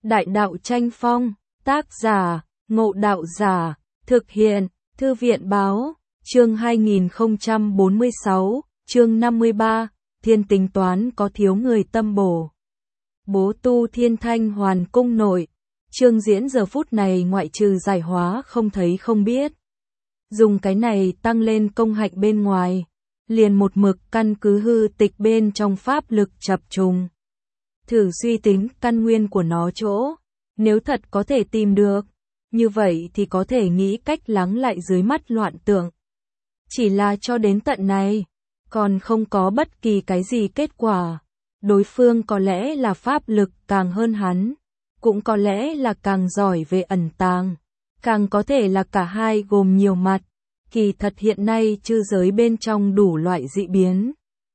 Đại đạo tranh phong, tác giả, Ngộ Đạo Giả, thực hiện, Thư viện báo, chương 2046, chương 53, thiên tính toán có thiếu người tâm bổ. Bố tu Thiên Thanh Hoàn cung nội, Trương Diễn giờ phút này ngoại trừ giải hóa không thấy không biết. Dùng cái này tăng lên công hạnh bên ngoài, liền một mực căn cứ hư tịch bên trong pháp lực chập trùng. Thử suy tính căn nguyên của nó chỗ, nếu thật có thể tìm được, như vậy thì có thể nghĩ cách lắng lại dưới mắt loạn tượng. Chỉ là cho đến tận này, còn không có bất kỳ cái gì kết quả. Đối phương có lẽ là pháp lực càng hơn hắn, cũng có lẽ là càng giỏi về ẩn tàng, càng có thể là cả hai gồm nhiều mặt. Kỳ thật hiện nay chư giới bên trong đủ loại dị biến.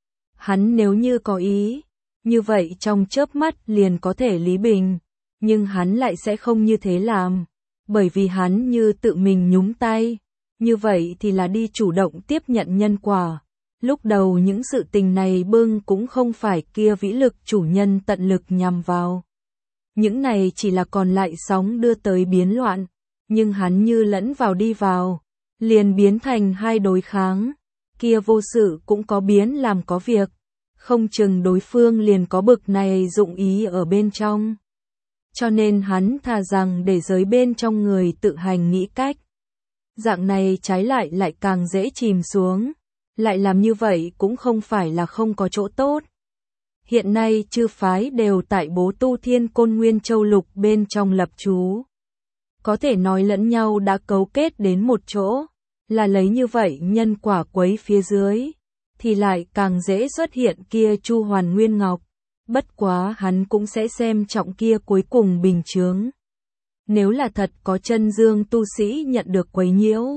Hắn nếu như có ý, như vậy trong chớp mắt liền có thể lý bình, nhưng hắn lại sẽ không như thế làm, bởi vì hắn như tự mình nhúng tay, như vậy thì là đi chủ động tiếp nhận nhân quả. Lúc đầu những sự tình này bưng cũng không phải kia vĩ lực chủ nhân tận lực nhằm vào. Những này chỉ là còn lại sóng đưa tới biến loạn, nhưng hắn như lẫn vào đi vào, liền biến thành hai đối kháng, kia vô sự cũng có biến làm có việc, không chừng đối phương liền có bực này dụng ý ở bên trong. Cho nên hắn thà rằng để giới bên trong người tự hành nghĩ cách. Dạng này trái lại càng dễ chìm xuống, lại làm như vậy cũng không phải là không có chỗ tốt. Hiện nay chư phái đều tại Bố Tu Thiên Côn Nguyên Châu Lục bên trong lập trú. Có thể nói lẫn nhau đã cấu kết đến một chỗ, là lấy như vậy nhân quả quấy phía dưới, thì lại càng dễ xuất hiện kia Chu Hoàn Nguyên Ngọc. Bất quá hắn cũng sẽ xem trọng kia cuối cùng bình chướng. Nếu là thật có chân dương tu sĩ nhận được quấy nhiễu,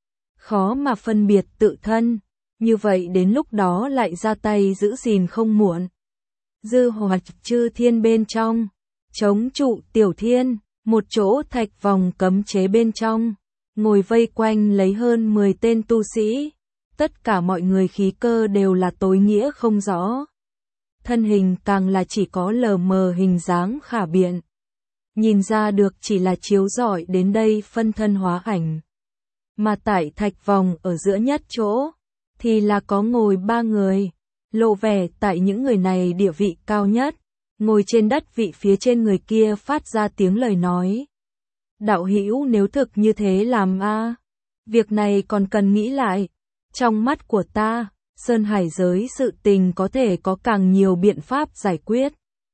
khó mà phân biệt tự thân, như vậy đến lúc đó lại ra tay giữ gìn không muộn. Dư Hoạt Chư Thiên bên trong, chống trụ Tiểu Thiên, một chỗ thạch vòng cấm chế bên trong, ngồi vây quanh lấy hơn 10 tên tu sĩ, tất cả mọi người khí cơ đều là tối nghĩa không rõ. Thân hình càng là chỉ có lờ mờ hình dáng khả biện. Nhìn ra được chỉ là chiếu rọi đến đây phân thân hóa ảnh. Mà tại thạch vòng ở giữa nhất chỗ, thì là có ngồi 3 người, lộ vẻ tại những người này địa vị cao nhất, ngồi trên đất vị phía trên người kia phát ra tiếng lời nói. Đạo hữu nếu thực như thế làm việc này còn cần nghĩ lại, trong mắt của ta, Sơn Hải giới sự tình có thể có càng nhiều biện pháp giải quyết.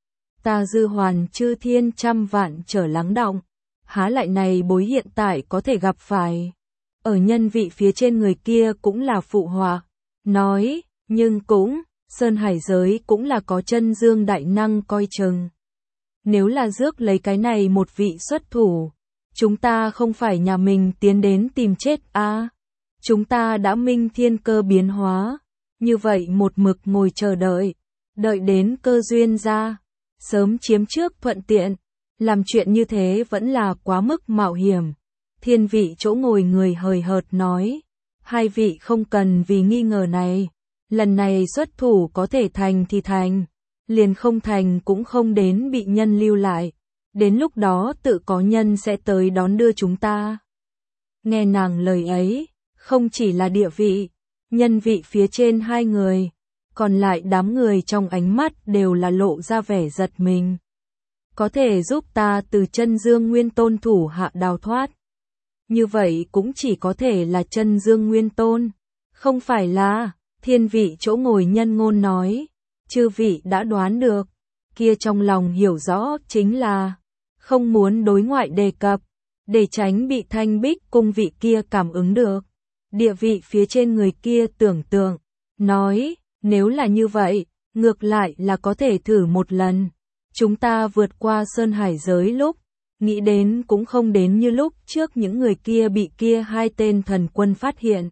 Ta Dư Hoàn Chư Thiên trăm vạn trở lắng đọng, há lại này bối hiện tại có thể gặp phải. Ở nhân vị phía trên người kia cũng là phụ họa, nói, nhưng cũng, Sơn Hải giới cũng là có chân dương đại năng coi chừng. Nếu là rước lấy cái này một vị xuất thủ, chúng ta không phải nhà mình tiến đến tìm chết chúng ta đã minh thiên cơ biến hóa, như vậy một mực ngồi chờ đợi, đợi đến cơ duyên ra, sớm chiếm trước thuận tiện, làm chuyện như thế vẫn là quá mức mạo hiểm. Thiên vị chỗ ngồi người hời hợt nói, hai vị không cần vì nghi ngờ này, lần này xuất thủ có thể thành thì thành, liền không thành cũng không đến bị nhân lưu lại, đến lúc đó tự có nhân sẽ tới đón đưa chúng ta. Nghe nàng lời ấy, không chỉ là địa vị, nhân vị phía trên hai người, còn lại đám người trong ánh mắt đều là lộ ra vẻ giật mình. Có thể giúp ta từ chân dương nguyên tôn thủ hạ đào thoát. Như vậy cũng chỉ có thể là chân dương nguyên tôn, không phải là, thiên vị chỗ ngồi nhân ngôn nói, chư vị đã đoán được, kia trong lòng hiểu rõ chính là, không muốn đối ngoại đề cập, để tránh bị Thanh Bích cung vị kia cảm ứng được. Địa vị phía trên người kia tưởng tượng, nói, nếu là như vậy, ngược lại là có thể thử một lần. Chúng ta vượt qua Sơn Hải giới lúc, nghĩ đến cũng không đến như lúc trước những người kia bị kia hai tên thần quân phát hiện.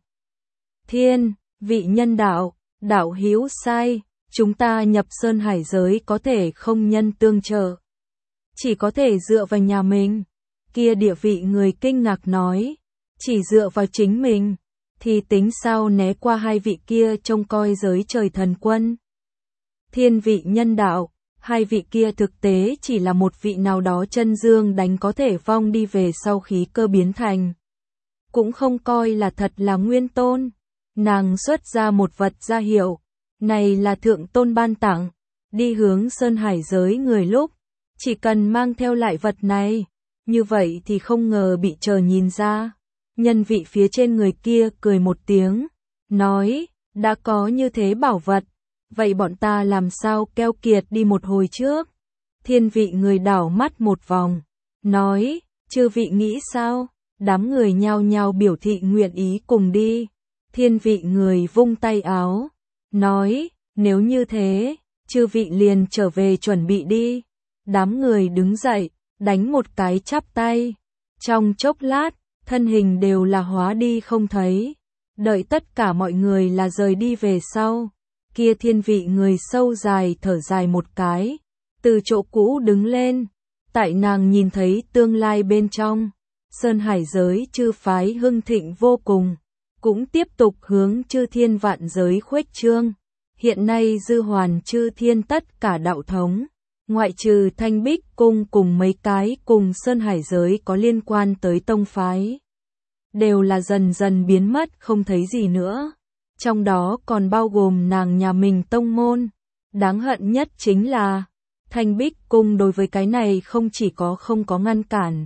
Thiên, vị nhân đạo, đạo hữu sai, chúng ta nhập Sơn Hải giới có thể không nhân tương trợ. Chỉ có thể dựa vào nhà mình. Kia địa vị người kinh ngạc nói, chỉ dựa vào chính mình, thì tính sao né qua hai vị kia trông coi giới trời thần quân. Thiên vị nhân đạo, Hai vị kia thực tế chỉ là một vị nào đó chân dương đánh có thể vong đi về sau khí cơ biến thành. Cũng không coi là thật là nguyên tôn. Nàng xuất ra một vật ra hiệu. Này là thượng tôn ban tặng. Đi hướng sơn hải giới người lúc. Chỉ cần mang theo lại vật này. Như vậy thì không ngờ bị trời nhìn ra. Nhân vị phía trên người kia cười một tiếng. Nói, đã có như thế bảo vật. Vậy bọn ta làm sao keo kiệt đi một hồi trước? Thiên vị người đảo mắt một vòng. Nói, chư vị nghĩ sao? Đám người nhao nhao biểu thị nguyện ý cùng đi. Thiên vị người vung tay áo. Nói, nếu như thế, chư vị liền trở về chuẩn bị đi. Đám người đứng dậy, đánh một cái chắp tay. Trong chốc lát, thân hình đều là hóa đi không thấy. Đợi tất cả mọi người là rời đi về sau. Kia thiên vị người sâu dài thở dài một cái. Từ chỗ cũ đứng lên. Tại nàng nhìn thấy tương lai bên trong. Sơn hải giới chư phái hưng thịnh vô cùng. Cũng tiếp tục hướng chư thiên vạn giới khuếch trương. Hiện nay dư hoàn chư thiên tất cả đạo thống. Ngoại trừ Thanh Bích Cung cùng mấy cái cùng Sơn Hải giới có liên quan tới tông phái. Đều là dần dần biến mất không thấy gì nữa. Trong đó còn bao gồm nàng nhà mình tông môn. Đáng hận nhất chính là Thanh Bích Cung đối với cái này không chỉ có không có ngăn cản.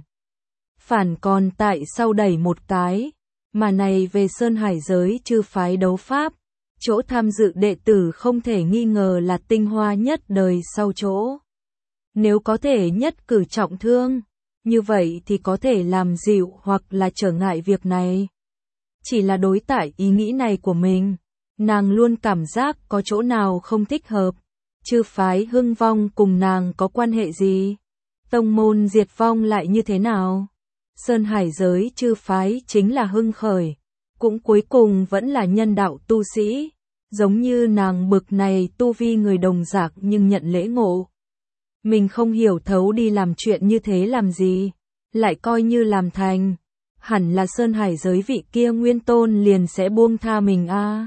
Phản còn tại sau đẩy một cái. Mà này về Sơn Hải giới chư phái đấu pháp. Chỗ tham dự đệ tử không thể nghi ngờ là tinh hoa nhất đời sau chỗ. Nếu có thể nhất cử trọng thương, như vậy thì có thể làm dịu hoặc là trở ngại việc này. Chỉ là đối tại ý nghĩ này của mình, nàng luôn cảm giác có chỗ nào không thích hợp. Chư phái hưng vong cùng nàng có quan hệ gì? Tông môn diệt vong lại như thế nào? Sơn Hải giới chư phái chính là hưng khởi, cũng cuối cùng vẫn là nhân đạo tu sĩ, giống như nàng bực này tu vi người đồng dạng nhưng nhận lễ ngộ. Mình không hiểu thấu đi làm chuyện như thế làm gì, lại coi như làm thành, hẳn là Sơn Hải giới vị kia nguyên tôn liền sẽ buông tha mình a.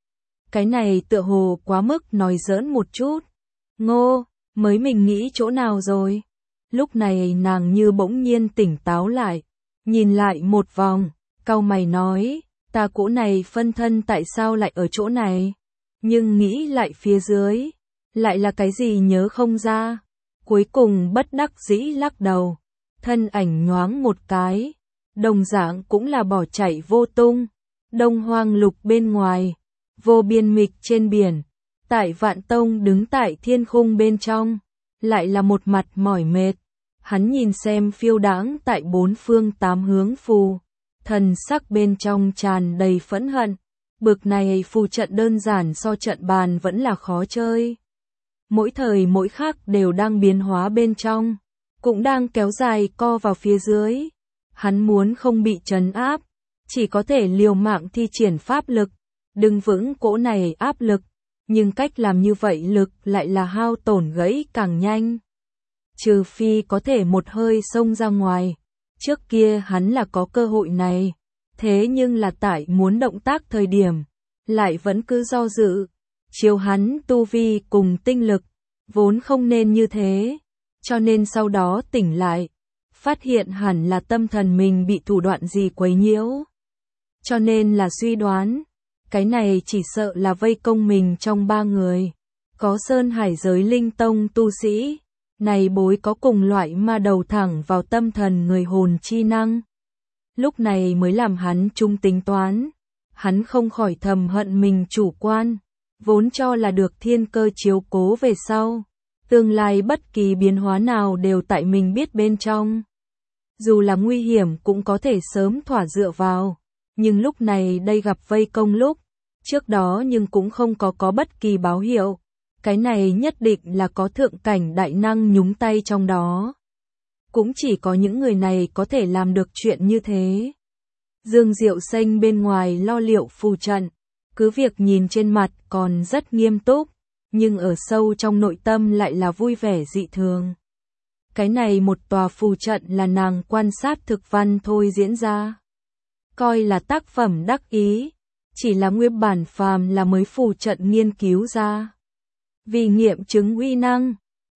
Cái này tựa hồ quá mức nói giỡn một chút. Ngô, mới mình nghĩ chỗ nào rồi? Lúc này nàng như bỗng nhiên tỉnh táo lại, nhìn lại một vòng, cau mày nói, ta cỗ này phân thân tại sao lại ở chỗ này? Nhưng nghĩ lại phía dưới, lại là cái gì nhớ không ra. Cuối cùng bất đắc dĩ lắc đầu, thân ảnh nhoáng một cái, đồng dạng cũng là bỏ chạy vô tung. Đông hoang lục bên ngoài, vô biên mịch trên biển, tại Vạn Tông đứng tại thiên khung bên trong, lại là một mặt mỏi mệt. Hắn nhìn xem phiêu đãng tại bốn phương tám hướng phù, thần sắc bên trong tràn đầy phẫn hận. Bực này phù trận đơn giản so trận bàn vẫn là khó chơi. Mỗi thời mỗi khắc đều đang biến hóa bên trong, cũng đang kéo dài co vào phía dưới. Hắn muốn không bị trấn áp, chỉ có thể liều mạng thi triển pháp lực, đứng vững cỗ này áp lực, nhưng cách làm như vậy lực lại là hao tổn gãy càng nhanh. Trừ phi có thể một hơi xông ra ngoài, trước kia hắn là có cơ hội này, thế nhưng là tại muốn động tác thời điểm, lại vẫn cứ do dự. Chiếu hắn tu vi cùng tinh lực, vốn không nên như thế, cho nên sau đó tỉnh lại, phát hiện hẳn là tâm thần mình bị thủ đoạn gì quấy nhiễu. Cho nên là suy đoán, cái này chỉ sợ là vây công mình trong ba người, có Sơn Hải giới linh tông tu sĩ, này bối có cùng loại ma đầu thẳng vào tâm thần người hồn chi năng. Lúc này mới làm hắn trung tính toán, hắn không khỏi thầm hận mình chủ quan. Vốn cho là được thiên cơ chiếu cố về sau, tương lai bất kỳ biến hóa nào đều tại mình biết bên trong. Dù là nguy hiểm cũng có thể sớm thỏa dựa vào, nhưng lúc này đây gặp vây công lúc, trước đó nhưng cũng không có bất kỳ báo hiệu. Cái này nhất định là có thượng cảnh đại năng nhúng tay trong đó. Cũng chỉ có những người này có thể làm được chuyện như thế. Dương Diệu Xanh bên ngoài lo liệu phù trận. Cứ việc nhìn trên mặt còn rất nghiêm túc, nhưng ở sâu trong nội tâm lại là vui vẻ dị thường. Cái này một tòa phù trận là nàng quan sát thực văn thôi diễn ra. Coi là tác phẩm đắc ý, chỉ là nguyên bản phàm là mới phù trận nghiên cứu ra. Vì nghiệm chứng uy năng,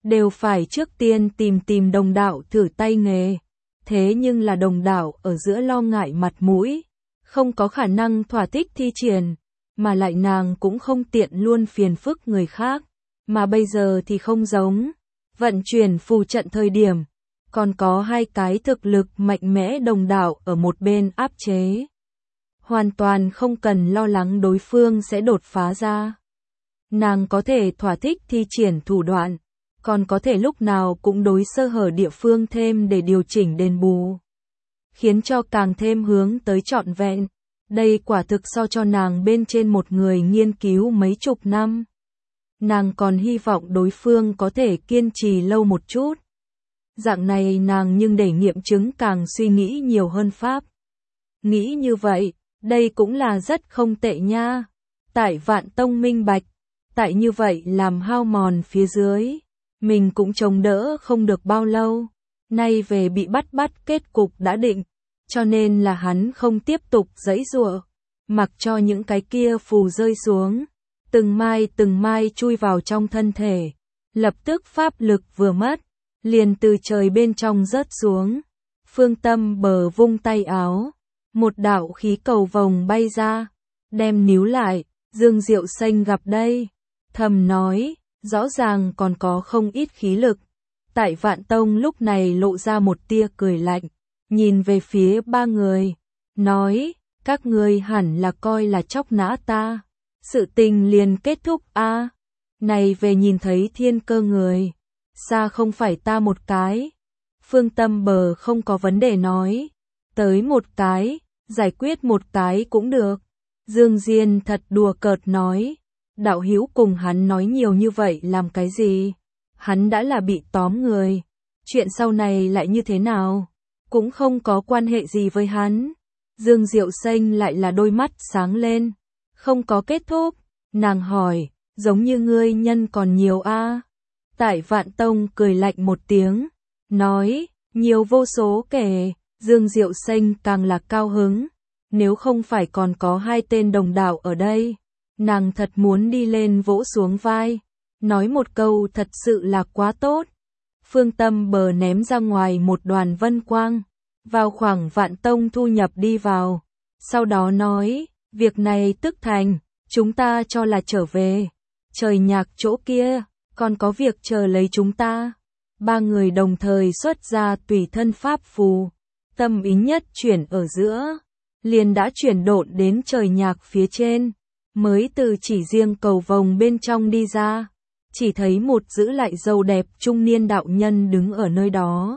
đều phải trước tiên tìm đồng đạo thử tay nghề. Thế nhưng là đồng đạo ở giữa lo ngại mặt mũi, không có khả năng thỏa thích thi triển, mà lại nàng cũng không tiện luôn phiền phức người khác. Mà bây giờ thì không giống, vận chuyển phù trận thời điểm, còn có hai cái thực lực mạnh mẽ đồng đạo ở một bên áp chế. Hoàn toàn không cần lo lắng đối phương sẽ đột phá ra. Nàng có thể thỏa thích thi triển thủ đoạn, còn có thể lúc nào cũng đối sơ hở địa phương thêm để điều chỉnh đền bù, khiến cho càng thêm hướng tới trọn vẹn. Đây quả thực so cho nàng bên trên một người nghiên cứu mấy chục năm. Nàng còn hy vọng đối phương có thể kiên trì lâu một chút. Dạng này nàng nhưng để nghiệm chứng càng suy nghĩ nhiều hơn pháp. Nghĩ như vậy, đây cũng là rất không tệ nha. Tại Vạn Tông minh bạch, tại như vậy làm hao mòn phía dưới, mình cũng chống đỡ không được bao lâu. Nay về bị bắt kết cục đã định, cho nên là hắn không tiếp tục giãy giụa, mặc cho những cái kia phù rơi xuống, từng mai chui vào trong thân thể. Lập tức pháp lực vừa mất, liền từ trời bên trong rớt xuống. Phương Tâm Bờ vung tay áo, một đạo khí cầu vồng bay ra, đem níu lại. Dương Diệu Xanh gặp đây, thầm nói, rõ ràng còn có không ít khí lực. Tại Vạn Tông lúc này lộ ra một tia cười lạnh, nhìn về phía ba người, nói, các ngươi hẳn là coi là chóc nã ta, sự tình liền kết thúc a. Này về nhìn thấy thiên cơ người, xa không phải ta một cái. Phương Tâm Bờ không có vấn đề nói, tới một cái, giải quyết một cái cũng được. Dương Diên thật đùa cợt nói, đạo hữu cùng hắn nói nhiều như vậy làm cái gì? Hắn đã là bị tóm người, chuyện sau này lại như thế nào? Cũng không có quan hệ gì với hắn. Dương Diệu Xanh lại là đôi mắt sáng lên, không có kết thúc, nàng hỏi, giống như ngươi nhân còn nhiều a? Tại Vạn Tông cười lạnh một tiếng, nói, nhiều vô số kể. Dương Diệu Xanh càng là cao hứng, nếu không phải còn có hai tên đồng đạo ở đây, nàng thật muốn đi lên vỗ xuống vai, nói một câu thật sự là quá tốt. Phương Tâm Bờ ném ra ngoài một đoàn vân quang, vào khoảng Vạn Tông thu nhập đi vào, sau đó nói, việc này tức thành, chúng ta cho là trở về, trời nhạc chỗ kia, còn có việc chờ lấy chúng ta. Ba người đồng thời xuất ra tùy thân pháp phù, tâm ý nhất chuyển ở giữa, liền đã chuyển độn đến trời nhạc phía trên, mới từ chỉ riêng cầu vồng bên trong đi ra, chỉ thấy một giữ lại râu đẹp trung niên đạo nhân đứng ở nơi đó.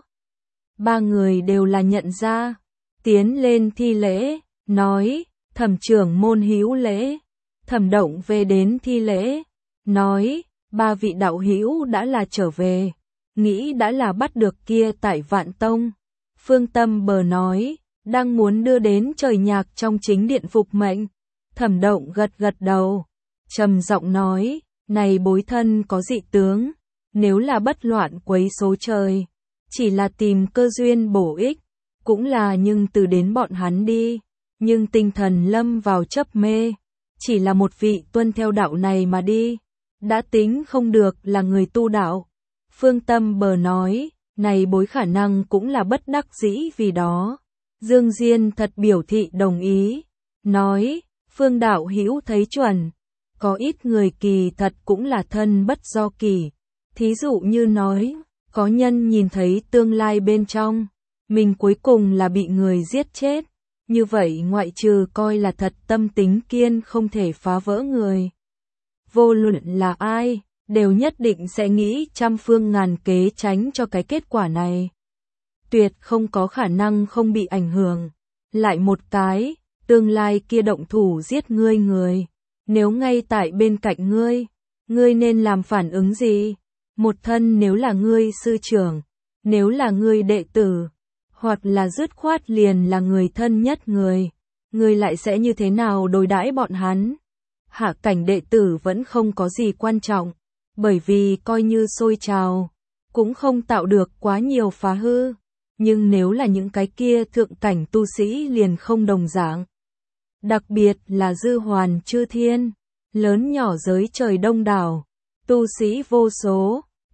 Ba người đều là nhận ra, tiến lên thi lễ, nói, Thẩm trưởng môn hữu lễ. Thẩm Động về đến thi lễ, nói, ba vị đạo hữu đã là trở về, nghĩ đã là bắt được kia tại Vạn Tông. Phương Tâm Bờ nói, đang muốn đưa đến trời nhạc trong chính điện phục mệnh. Thẩm Động gật đầu, trầm giọng nói, này bối thân có dị tướng, nếu là bất loạn quấy số trời, chỉ là tìm cơ duyên bổ ích, cũng là nhưng từ đến bọn hắn đi, nhưng tinh thần lâm vào chấp mê, chỉ là một vị tuân theo đạo này mà đi, đã tính không được là người tu đạo. Phương Tâm Bờ nói, này bối khả năng cũng là bất đắc dĩ vì đó. Dương Diên thật biểu thị đồng ý, nói, Phương đạo hữu thấy chuẩn, có ít người kỳ thật cũng là thân bất do kỳ, thí dụ như nói, có nhân nhìn thấy tương lai bên trong, mình cuối cùng là bị người giết chết, như vậy ngoại trừ coi là thật tâm tính kiên không thể phá vỡ người. Vô luận là ai, đều nhất định sẽ nghĩ trăm phương ngàn kế tránh cho cái kết quả này. Tuyệt không có khả năng không bị ảnh hưởng. Lại một cái, tương lai kia động thủ giết ngươi người, nếu ngay tại bên cạnh ngươi nên làm phản ứng gì? Một thân nếu là ngươi sư trưởng, nếu là ngươi đệ tử, hoặc là dứt khoát liền là người thân nhất ngươi lại sẽ như thế nào đối đãi bọn hắn? Hạ cảnh đệ tử vẫn không có gì quan trọng, bởi vì coi như sôi trào, cũng không tạo được quá nhiều phá hư. Nhưng nếu là những cái kia thượng cảnh tu sĩ liền không đồng dạng. Đặc biệt là dư hoàn chư thiên, lớn nhỏ giới trời đông đảo, tu sĩ vô số,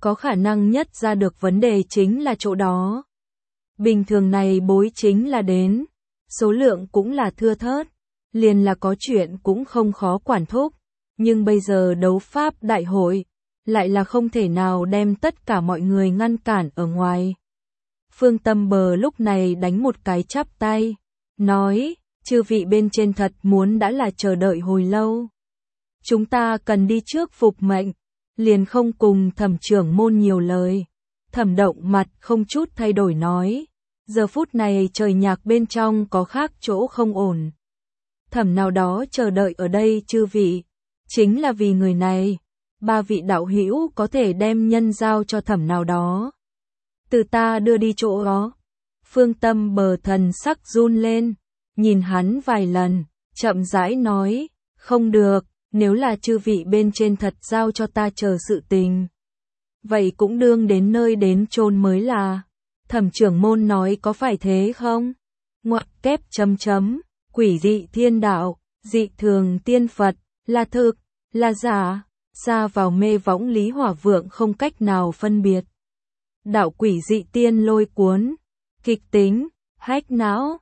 có khả năng nhất ra được vấn đề chính là chỗ đó. Bình thường này bối chính là đến, số lượng cũng là thưa thớt, liền là có chuyện cũng không khó quản thúc, nhưng bây giờ đấu pháp đại hội, lại là không thể nào đem tất cả mọi người ngăn cản ở ngoài. Phương Tâm Bờ lúc này đánh một cái chắp tay, nói, chư vị bên trên thật muốn đã là chờ đợi hồi lâu. Chúng ta cần đi trước phục mệnh, liền không cùng Thẩm trưởng môn nhiều lời. Thẩm Động mặt không chút thay đổi nói, giờ phút này trời nhạc bên trong có khác chỗ không ổn. Thẩm nào đó chờ đợi ở đây chư vị, chính là vì người này, 3 vị đạo hữu có thể đem nhân giao cho Thẩm nào đó. Từ ta đưa đi chỗ đó. Phương Tâm Bờ thần sắc run lên, nhìn hắn vài lần, chậm rãi nói, không được, nếu là chư vị bên trên thật giao cho ta chờ sự tình. Vậy cũng đương đến nơi đến chôn mới là. Thẩm trưởng môn nói có phải thế không? Ngoặc kép chấm chấm, quỷ dị thiên đạo, dị thường tiên Phật, là thực, là giả, xa vào mê võng Lý Hỏa Vượng không cách nào phân biệt. Đạo quỷ dị tiên lôi cuốn, kịch tính, hách não,